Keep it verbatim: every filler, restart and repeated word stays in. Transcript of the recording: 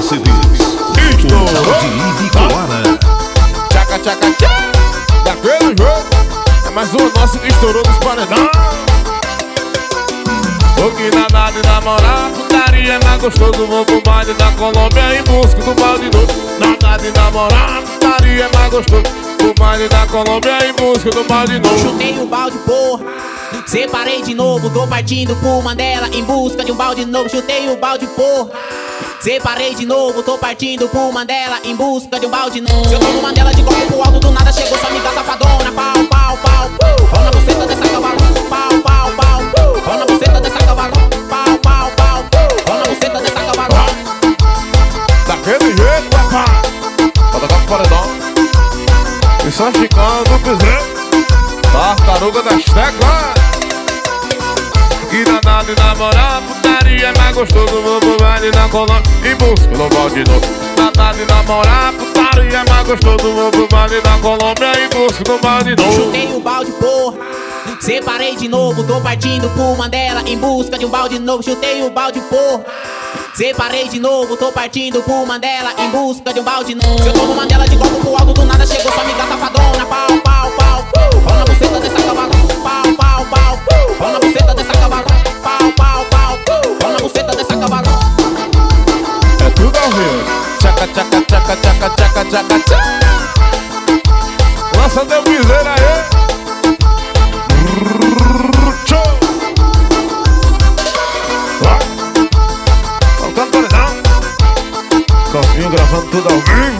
C Ds. Estourou de Ibicoara. Tchaca, tchaca, tchaca. Daquele jogo. É mais uma nossa que estourou dos paredão. O que nada de namorar, putaria é mais gostoso. Vou pro baile da Colômbia em busca do balde novo. Nada de namorar, putaria é mais gostoso. Pro baile da Colômbia em busca do balde novo. Chutei o balde, porra, separei de novo. Tô partindo pro Mandela em busca de um balde novo. Chutei o balde, porra, separei de novo. Tô partindo pro Mandela em busca de um balde novo. Se eu tomo Mandela de copo pro alto, do nada chegou sua amiga safadona. Pau, pau, pau, uh! Ó na buceta dessa cavalona. Pau, pau, pau, uh! Ó na buceta dessa cavalona. Pau, pau, pau, uh! Ó na buceta dessa cavalona. Daquele jeito, papai. Bota cá pro paredão. E só ficando o piseiro. Tartaruga das teclas. Que danado de namorar, putaria é mais gostoso. Vou pro baile da Colômbia em busca do balde novo. Danado de namorar, putaria é mais gostoso. Vou pro baile da Colômbia em busca do balde novo. Chutei o balde, porra, separei de novo. Tô partindo pro Mandela em busca de um balde novo. Chutei o balde, porra, separei de novo. Tô partindo pro Mandela em busca de um balde novo. Se eu tomo Mandela de copo pro alto, do nada chegou sua amiga safadona. Pau, pau, pau, uh! Ó na buceta dessa cavalona. Pau, pau, pau, uh! Ó na buceta dessa cavalona. Pau, pau, pau, uh! Ó na buceta dessa cavalona. É tudo ao vivo. Tchaca, tchaca, tchaca, tchaca, tchaca, tchaca, tchaca. Lança teu piseiro aí. Show. Vai. Tocando paredão. Calvinho gravando tudo ao vivo.